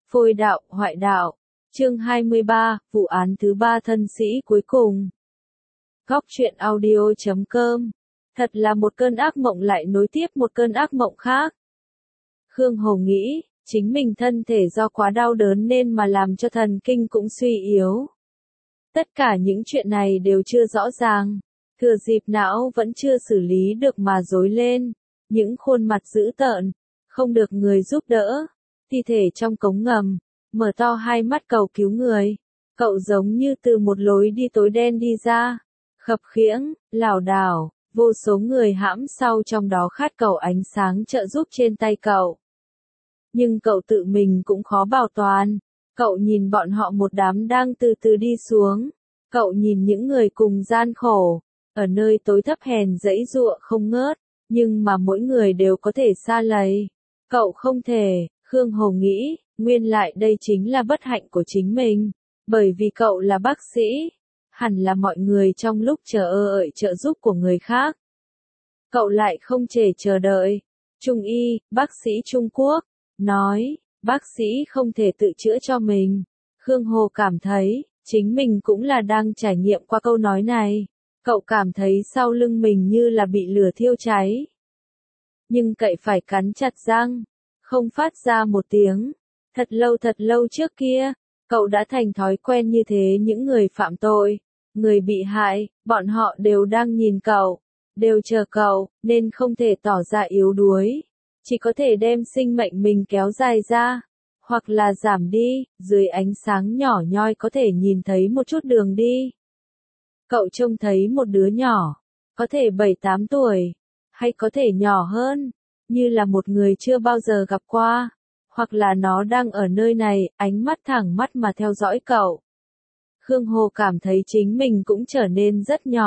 Phôi đạo, hoại đạo. Chương 23, vụ án thứ 3 thân sĩ cuối cùng. Góc truyện audio.com. Thật là một cơn ác mộng lại nối tiếp một cơn ác mộng khác. Khương Hồ nghĩ, chính mình thân thể do quá đau đớn nên mà làm cho thần kinh cũng suy yếu. Tất cả những chuyện này đều chưa rõ ràng. Thừa dịp não vẫn chưa xử lý được mà rối lên. Những khuôn mặt dữ tợn, không được người giúp đỡ. Thi thể trong cống ngầm, mở to hai mắt cầu cứu người. Cậu giống như từ một lối đi tối đen đi ra. Khập khiễng, lảo đảo, vô số người hãm sau trong đó khát cầu ánh sáng trợ giúp trên tay cậu. Nhưng cậu tự mình cũng khó bảo toàn. Cậu nhìn bọn họ một đám đang từ từ đi xuống. Cậu nhìn những người cùng gian khổ, ở nơi tối thấp hèn giãy giụa không ngớt, nhưng mà mỗi người đều có thể sa lầy. Cậu không thể, Khương Hồ nghĩ, nguyên lại đây chính là bất hạnh của chính mình, bởi vì cậu là bác sĩ, hẳn là mọi người trong lúc chờ đợi trợ giúp của người khác. Cậu lại không thể chờ đợi. Trung y, bác sĩ Trung Quốc, nói, bác sĩ không thể tự chữa cho mình. Khương Hồ cảm thấy, chính mình cũng là đang trải nghiệm qua câu nói này. Cậu cảm thấy sau lưng mình như là bị lửa thiêu cháy. Nhưng cậy phải cắn chặt răng, không phát ra một tiếng. Thật lâu trước kia, cậu đã thành thói quen như thế. Những người phạm tội, người bị hại, bọn họ đều đang nhìn cậu, đều chờ cậu, nên không thể tỏ ra yếu đuối. Chỉ có thể đem sinh mệnh mình kéo dài ra, hoặc là giảm đi, dưới ánh sáng nhỏ nhoi có thể nhìn thấy một chút đường đi. Cậu trông thấy một đứa nhỏ, có thể 7-8 tuổi, hay có thể nhỏ hơn, như là một người chưa bao giờ gặp qua, hoặc là nó đang ở nơi này, ánh mắt thẳng mắt mà theo dõi cậu. Khương Hồ cảm thấy chính mình cũng trở nên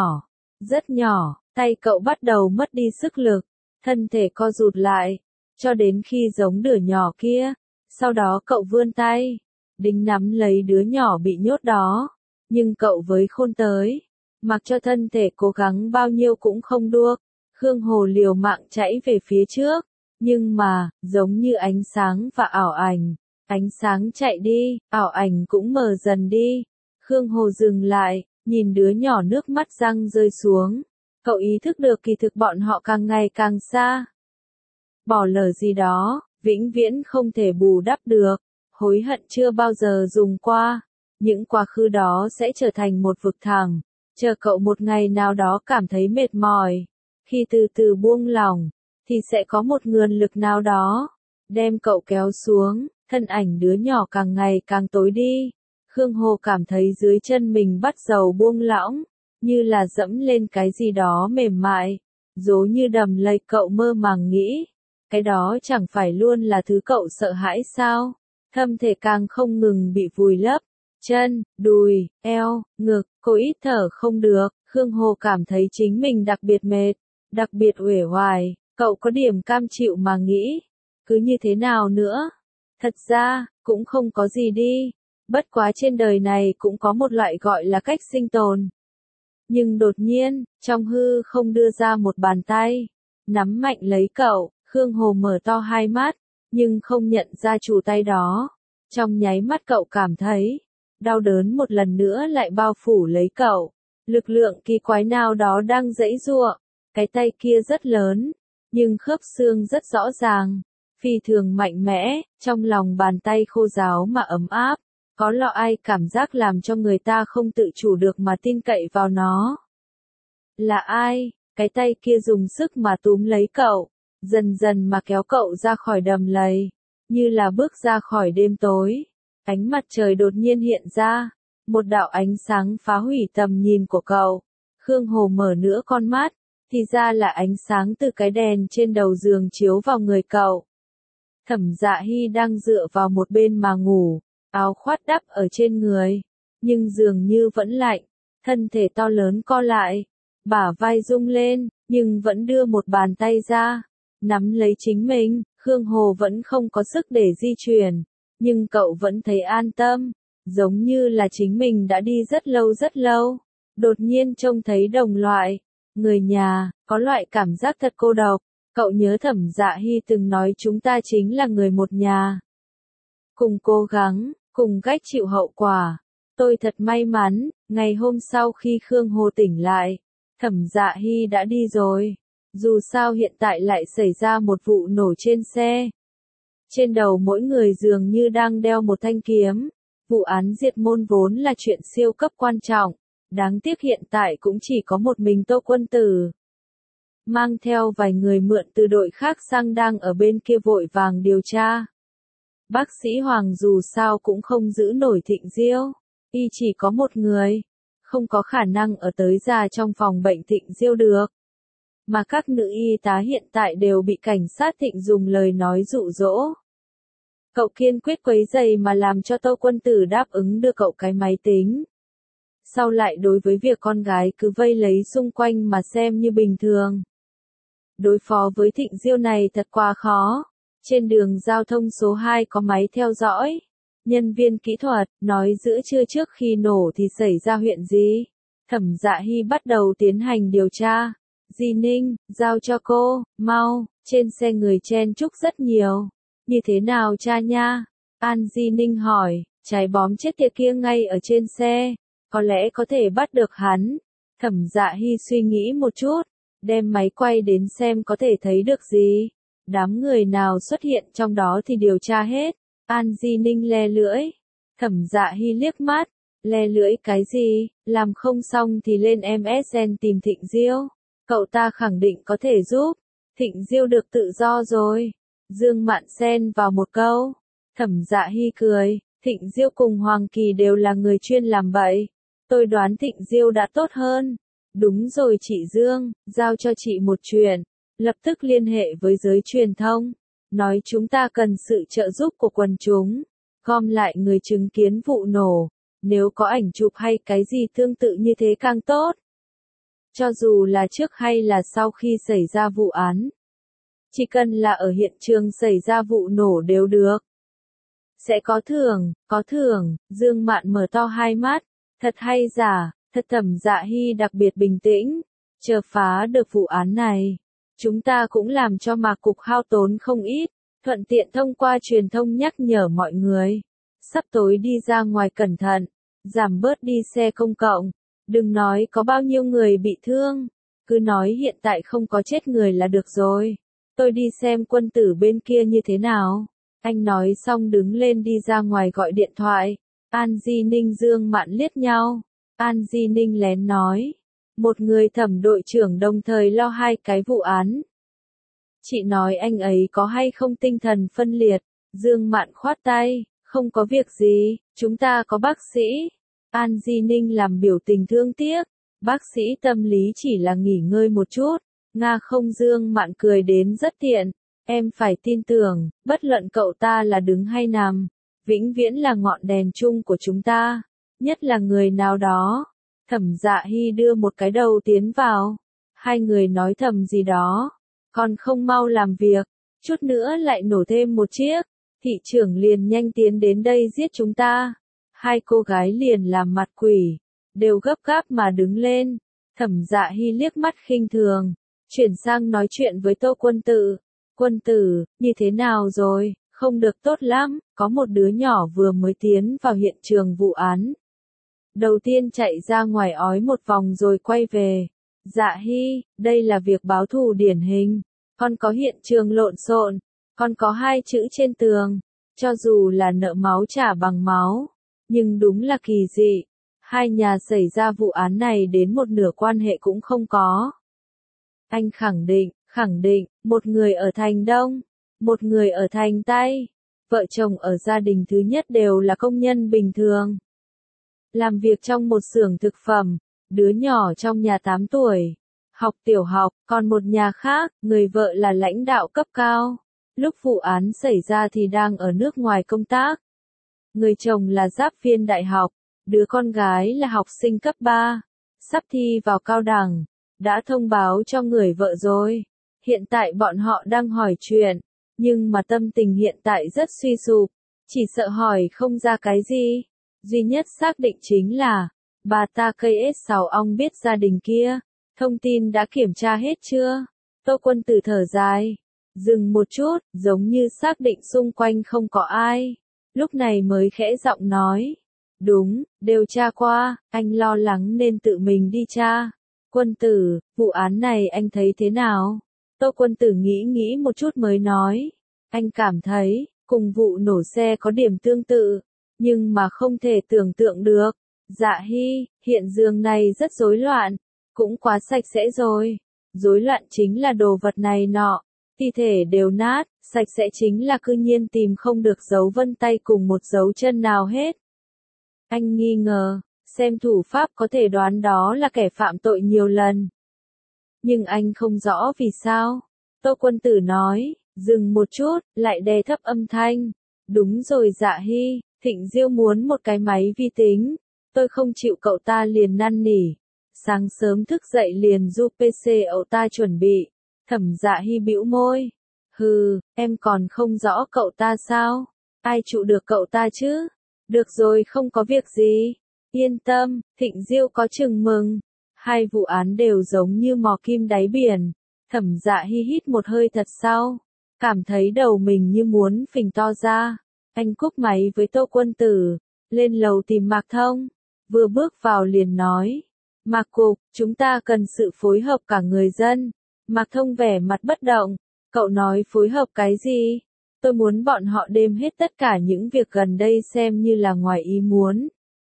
rất nhỏ, tay cậu bắt đầu mất đi sức lực, thân thể co rụt lại, cho đến khi giống đứa nhỏ kia, sau đó cậu vươn tay, định nắm lấy đứa nhỏ bị nhốt đó, nhưng cậu với khôn tới, mặc cho thân thể cố gắng bao nhiêu cũng không được. Khương Hồ liều mạng chạy về phía trước, nhưng mà, giống như ánh sáng và ảo ảnh, ánh sáng chạy đi, ảo ảnh cũng mờ dần đi. Khương Hồ dừng lại, nhìn đứa nhỏ nước mắt răng rơi xuống. Cậu ý thức được kỳ thực bọn họ càng ngày càng xa. Bỏ lỡ gì đó, vĩnh viễn không thể bù đắp được. Hối hận chưa bao giờ dùng qua. Những quá khứ đó sẽ trở thành một vực thẳm. Chờ cậu một ngày nào đó cảm thấy mệt mỏi. Khi từ từ buông lỏng, thì sẽ có một nguồn lực nào đó, đem cậu kéo xuống. Thân ảnh đứa nhỏ càng ngày càng tối đi. Khương Hồ cảm thấy dưới chân mình bắt đầu buông lỏng, như là dẫm lên cái gì đó mềm mại, giống như đầm lầy. Cậu mơ màng nghĩ, cái đó chẳng phải luôn là thứ cậu sợ hãi sao? Thân thể càng không ngừng bị vùi lấp, chân, đùi, eo, ngực, cô ít thở không được. Khương Hồ cảm thấy chính mình đặc biệt mệt, đặc biệt uể oải. Cậu có điểm cam chịu mà nghĩ, cứ như thế nào nữa? Thật ra, cũng không có gì đi. Bất quá trên đời này cũng có một loại gọi là cách sinh tồn. Nhưng đột nhiên, trong hư không đưa ra một bàn tay, nắm mạnh lấy cậu. Khương Hồ mở to hai mắt, nhưng không nhận ra chủ tay đó. Trong nháy mắt cậu cảm thấy, đau đớn một lần nữa lại bao phủ lấy cậu. Lực lượng kỳ quái nào đó đang giãy giụa. Cái tay kia rất lớn, nhưng khớp xương rất rõ ràng, phi thường mạnh mẽ, trong lòng bàn tay khô ráo mà ấm áp. Có loại cảm giác làm cho người ta không tự chủ được mà tin cậy vào nó. Là ai? Cái tay kia dùng sức mà túm lấy cậu, dần dần mà kéo cậu ra khỏi đầm lầy, như là bước ra khỏi đêm tối. Ánh mặt trời đột nhiên hiện ra, một đạo ánh sáng phá hủy tầm nhìn của cậu. Khương Hồ mở nửa con mắt, thì ra là ánh sáng từ cái đèn trên đầu giường chiếu vào người cậu. Thẩm Dạ Hy đang dựa vào một bên mà ngủ, áo khoác đắp ở trên người, nhưng dường như vẫn lạnh, thân thể to lớn co lại, bả vai rung lên, nhưng vẫn đưa một bàn tay ra, nắm lấy chính mình. Khương Hồ vẫn không có sức để di chuyển, nhưng cậu vẫn thấy an tâm, giống như là chính mình đã đi rất lâu. Đột nhiên trông thấy đồng loại, người nhà, có loại cảm giác thật cô độc. Cậu nhớ Thẩm Dạ Hy từng nói chúng ta chính là người một nhà. cùng cố gắng, cùng cách chịu hậu quả. Tôi thật may mắn, ngày hôm sau khi Khương Hồ tỉnh lại, Thẩm Dạ Hy đã đi rồi. Dù sao hiện tại lại xảy ra một vụ nổ trên xe. Trên đầu mỗi người dường như đang đeo một thanh kiếm. Vụ án diệt môn vốn là chuyện siêu cấp quan trọng. Đáng tiếc hiện tại cũng chỉ có một mình Tô Quân Tử. Mang theo vài người mượn từ đội khác sang đang ở bên kia vội vàng điều tra. Bác sĩ Hoàng dù sao cũng không giữ nổi Thịnh Diêu. Y chỉ có một người. Không có khả năng ở tới già trong phòng bệnh Thịnh Diêu được. Mà các nữ y tá hiện tại đều bị cảnh sát Thịnh dùng lời nói dụ dỗ. Cậu kiên quyết quấy rầy mà làm cho Tô Quân Tử đáp ứng đưa cậu cái máy tính. Sau lại đối với việc con gái cứ vây lấy xung quanh mà xem như bình thường. Đối phó với Thịnh Diêu này thật quá khó. Trên đường giao thông số 2 có máy theo dõi. Nhân viên kỹ thuật nói giữa trưa trước khi nổ thì xảy ra chuyện gì. Thẩm Dạ Hy bắt đầu tiến hành điều tra. Di Ninh, giao cho cô, mau, trên xe người chen chúc rất nhiều. Như thế nào cha nha? An Di Ninh hỏi, trái bóm chết tiệt kia ngay ở trên xe. Có lẽ có thể bắt được hắn. Thẩm Dạ Hy suy nghĩ một chút, đem máy quay đến xem có thể thấy được gì. Đám người nào xuất hiện trong đó thì điều tra hết. An Di Ninh le lưỡi. Thẩm Dạ Hy liếc mắt. Le lưỡi cái gì? Làm không xong thì lên MSN tìm Thịnh Diêu. Cậu ta khẳng định có thể giúp. Thịnh Diêu được tự do rồi. Dương Mạn xen vào một câu. Thẩm Dạ Hy cười. Thịnh Diêu cùng Hoàng Kỳ đều là người chuyên làm bậy. Tôi đoán Thịnh Diêu đã tốt hơn. Đúng rồi chị Dương, giao cho chị một chuyện. Lập tức liên hệ với giới truyền thông. Nói chúng ta cần sự trợ giúp của quần chúng. Gom lại người chứng kiến vụ nổ. Nếu có ảnh chụp hay cái gì tương tự như thế càng tốt. Cho dù là trước hay là sau khi xảy ra vụ án. Chỉ cần là ở hiện trường xảy ra vụ nổ đều được. Sẽ có thưởng, Dương Mạn mở to hai mắt. Thật hay giả, thật. Thẩm Dạ Hy đặc biệt bình tĩnh. Chờ phá được vụ án này. Chúng ta cũng làm cho Mạc Cục hao tốn không ít. Thuận tiện thông qua truyền thông nhắc nhở mọi người. Sắp tối đi ra ngoài cẩn thận. Giảm bớt đi xe công cộng. Đừng nói có bao nhiêu người bị thương. Cứ nói hiện tại không có chết người là được rồi. Tôi đi xem Quân Tử bên kia như thế nào. Anh nói xong đứng lên đi ra ngoài gọi điện thoại. An Di Ninh Dương Mạn liếc nhau. An Di Ninh lén nói. Một người thẩm đội trưởng đồng thời lo hai cái vụ án. Chị nói anh ấy có hay không tinh thần phân liệt. Dương Mạn khoát tay. Không có việc gì, chúng ta có bác sĩ. An Di Ninh làm biểu tình thương tiếc. Bác sĩ tâm lý chỉ là nghỉ ngơi một chút. Nga không. Dương Mạn cười đến rất tiện. Em phải tin tưởng, bất luận cậu ta là đứng hay nằm. Vĩnh viễn là ngọn đèn chung của chúng ta. Nhất là người nào đó. Thẩm Dạ Hy đưa một cái đầu tiến vào. Hai người nói thầm gì đó. Còn không mau làm việc. Chút nữa lại nổ thêm một chiếc. Thị trưởng liền nhanh tiến đến đây giết chúng ta. Hai cô gái liền làm mặt quỷ. Đều gấp gáp mà đứng lên. Thẩm Dạ Hy liếc mắt khinh thường. Chuyển sang nói chuyện với Tô Quân Tử. Quân Tử, như thế nào rồi? Không được tốt lắm. Có một đứa nhỏ vừa mới tiến vào hiện trường vụ án. Đầu tiên chạy ra ngoài ói một vòng rồi quay về. Dạ Hy, đây là việc báo thù điển hình. Con có hiện trường lộn xộn. Con có hai chữ trên tường. Cho dù là nợ máu trả bằng máu. Nhưng đúng là kỳ dị. Hai nhà xảy ra vụ án này đến một nửa quan hệ cũng không có. Anh khẳng định, một người ở thành Đông, một người ở thành Tây. Vợ chồng ở gia đình thứ nhất đều là công nhân bình thường. Làm việc trong một xưởng thực phẩm, đứa nhỏ trong nhà 8 tuổi, học tiểu học, còn một nhà khác, người vợ là lãnh đạo cấp cao. Lúc vụ án xảy ra thì đang ở nước ngoài công tác. Người chồng là giáp viên đại học, đứa con gái là học sinh cấp 3, sắp thi vào cao đẳng, đã thông báo cho người vợ rồi. Hiện tại bọn họ đang hỏi chuyện, nhưng mà tâm tình hiện tại rất suy sụp, chỉ sợ hỏi không ra cái gì. Duy nhất xác định chính là, bà ta KS6 ong biết gia đình kia, thông tin đã kiểm tra hết chưa? Tô Quân Tử thở dài, dừng một chút, giống như xác định xung quanh không có ai. lúc này mới khẽ giọng nói. Đúng, đều tra qua, anh lo lắng nên tự mình đi tra. Quân tử, vụ án này anh thấy thế nào? Tô Quân Tử nghĩ một chút mới nói. Anh cảm thấy, cùng vụ nổ xe có điểm tương tự, nhưng mà không thể tưởng tượng được. Dạ Hy, hiện giường này rất rối loạn, cũng quá sạch sẽ rồi. Rối loạn chính là đồ vật này nọ, thi thể đều nát, sạch sẽ chính là cư nhiên tìm không được dấu vân tay cùng một dấu chân nào hết. Anh nghi ngờ, xem thủ pháp có thể đoán đó là kẻ phạm tội nhiều lần. Nhưng anh không rõ vì sao. Tô Quân Tử nói, dừng một chút, lại đè thấp âm thanh. Đúng rồi Dạ Hy, Thịnh Diêu muốn một cái máy vi tính. Tôi không chịu cậu ta liền năn nỉ. Sáng sớm thức dậy liền du PC ậu ta chuẩn bị. Thẩm Dạ Hy bĩu môi. Hừ, em còn không rõ cậu ta sao? Ai trụ được cậu ta chứ? Được rồi không có việc gì. Yên tâm, Thịnh Diêu có chừng mừng. Hai vụ án đều giống như mò kim đáy biển. Thẩm Dạ Hy hít một hơi thật sâu, cảm thấy đầu mình như muốn phình to ra. Anh cúp máy với Tô Quân Tử, lên lầu tìm Mạc Thông. Vừa bước vào liền nói, Mạc Cục, chúng ta cần sự phối hợp cả người dân. Mạc Thông vẻ mặt bất động, cậu nói phối hợp cái gì? Tôi muốn bọn họ đêm hết tất cả những việc gần đây xem như là ngoài ý muốn.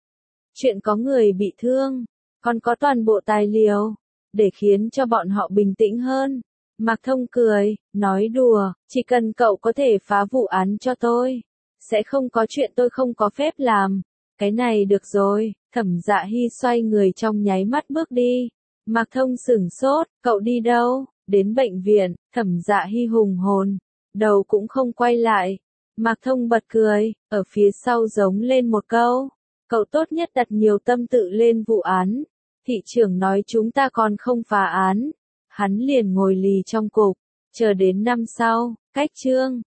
Chuyện có người bị thương, còn có toàn bộ tài liệu, để khiến cho bọn họ bình tĩnh hơn. Mạc Thông cười, nói đùa, chỉ cần cậu có thể phá vụ án cho tôi, sẽ không có chuyện tôi không có phép làm. Cái này được rồi. Thẩm Dạ Hy xoay người trong nháy mắt bước đi. Mạc Thông sửng sốt, cậu đi đâu? Đến bệnh viện. Thẩm Dạ Hy hùng hồn, đầu cũng không quay lại. Mạc Thông bật cười, ở phía sau giống lên một câu, cậu tốt nhất đặt nhiều tâm tự lên vụ án. Thị trưởng nói chúng ta còn không phá án. Hắn liền ngồi lì trong cục, chờ đến năm sau, cách chương